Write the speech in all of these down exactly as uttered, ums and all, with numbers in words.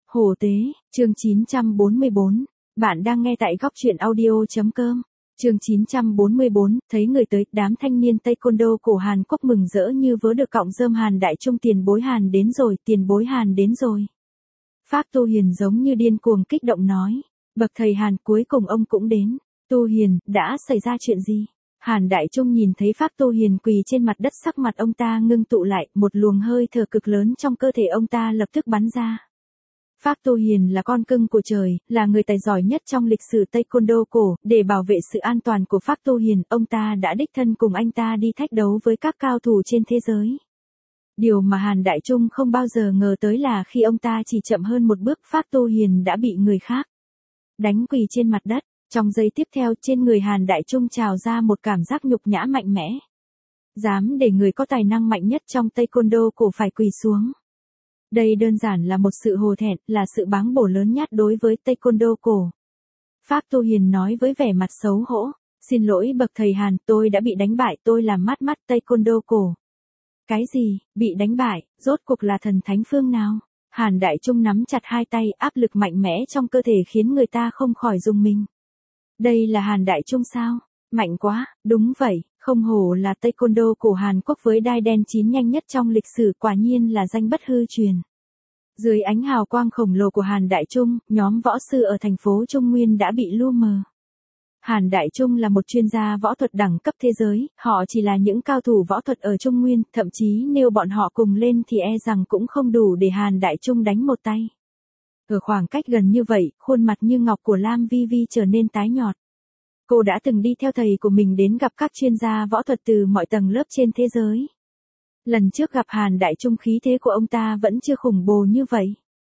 Hồ Tế, chương chín trăm bốn mươi bốn. Bạn đang nghe tại góc truyện audio chấm com. Chương chín trăm bốn mươi bốn, thấy người tới, đám thanh niên taekwondo cổ Hàn Quốc mừng rỡ như vớ được cọng rơm. Hàn Đại Trung, tiền bối Hàn đến rồi, tiền bối Hàn đến rồi. Phác Tu Hiền giống như điên cuồng kích động nói. Bậc thầy Hàn, cuối cùng ông cũng đến. Tu Hiền, đã xảy ra chuyện gì? Hàn Đại Trung nhìn thấy Phác Tu Hiền quỳ trên mặt đất, sắc mặt ông ta ngưng tụ lại, một luồng hơi thở cực lớn trong cơ thể ông ta lập tức bắn ra. Phác Tu Hiền là con cưng của trời, là người tài giỏi nhất trong lịch sử taekwondo cổ, để bảo vệ sự an toàn của Phác Tu Hiền, ông ta đã đích thân cùng anh ta đi thách đấu với các cao thủ trên thế giới. Điều mà Hàn Đại Trung không bao giờ ngờ tới là khi ông ta chỉ chậm hơn một bước, Phác Tu Hiền đã bị người khác đánh quỳ trên mặt đất. Trong giây tiếp theo, trên người Hàn Đại Trung trào ra một cảm giác nhục nhã mạnh mẽ. Dám để người có tài năng mạnh nhất trong taekwondo cổ phải quỳ xuống. Đây đơn giản là một sự hổ thẹn, là sự báng bổ lớn nhất đối với taekwondo cổ. Phác Tu Hiền nói với vẻ mặt xấu hổ. Xin lỗi bậc thầy Hàn, tôi đã bị đánh bại, tôi làm mắt mắt taekwondo cổ. Cái gì, bị đánh bại, rốt cuộc là thần thánh phương nào? Hàn Đại Trung nắm chặt hai tay, áp lực mạnh mẽ trong cơ thể khiến người ta không khỏi rùng mình. Đây là Hàn Đại Trung sao? Mạnh quá, đúng vậy, không hổ là taekwondo cổ Hàn Quốc với đai đen chín nhanh nhất trong lịch sử, quả nhiên là danh bất hư truyền. Dưới ánh hào quang khổng lồ của Hàn Đại Trung, nhóm võ sư ở thành phố Trung Nguyên đã bị lu mờ. Hàn Đại Trung là một chuyên gia võ thuật đẳng cấp thế giới, họ chỉ là những cao thủ võ thuật ở Trung Nguyên, thậm chí nếu bọn họ cùng lên thì e rằng cũng không đủ để Hàn Đại Trung đánh một tay. Ở khoảng cách gần như vậy, khuôn mặt như ngọc của Lam Vi Vi trở nên tái nhợt. Cô đã từng đi theo thầy của mình đến gặp các chuyên gia võ thuật từ mọi tầng lớp trên thế giới. Lần trước gặp Hàn Đại Trung, khí thế của ông ta vẫn chưa khủng bố như vậy.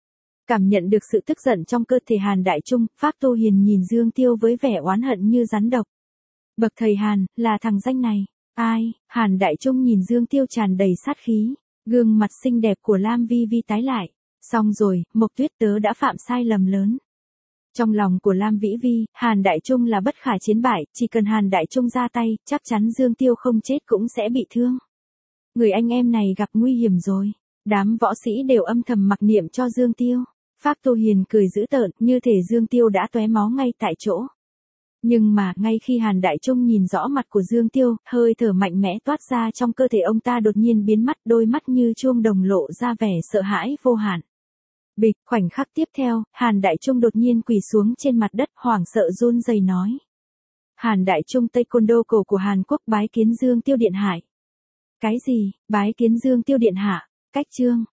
Cảm nhận được sự tức giận trong cơ thể Hàn Đại Trung, Phác Tu Hiền nhìn Dương Tiêu với vẻ oán hận như rắn độc. Bậc thầy Hàn, là thằng danh này. Ai? Hàn Đại Trung nhìn Dương Tiêu tràn đầy sát khí. Gương mặt xinh đẹp của Lam Vi Vi tái lại. Xong rồi, Mộc Tuyết tớ đã phạm sai lầm lớn. Trong lòng của Lam Vĩ Vi, Hàn Đại Trung là bất khả chiến bại, chỉ cần Hàn Đại Trung ra tay, chắc chắn Dương Tiêu không chết cũng sẽ bị thương. Người anh em này gặp nguy hiểm rồi. Đám võ sĩ đều âm thầm mặc niệm cho Dương Tiêu. Phác Tu Hiền cười dữ tợn, như thể Dương Tiêu đã tóe máu ngay tại chỗ. Nhưng mà, ngay khi Hàn Đại Trung nhìn rõ mặt của Dương Tiêu, hơi thở mạnh mẽ toát ra trong cơ thể ông ta đột nhiên biến mất, đôi mắt như chuông đồng lộ ra vẻ sợ hãi vô hạn. Bịch, khoảnh khắc tiếp theo, Hàn Đại Trung đột nhiên quỳ xuống trên mặt đất, hoảng sợ run rẩy nói. Hàn Đại Trung, taekwondo cổ của Hàn Quốc, bái kiến Dương Tiêu điện hạ. Cái gì, bái kiến Dương Tiêu điện hạ? Cách chương,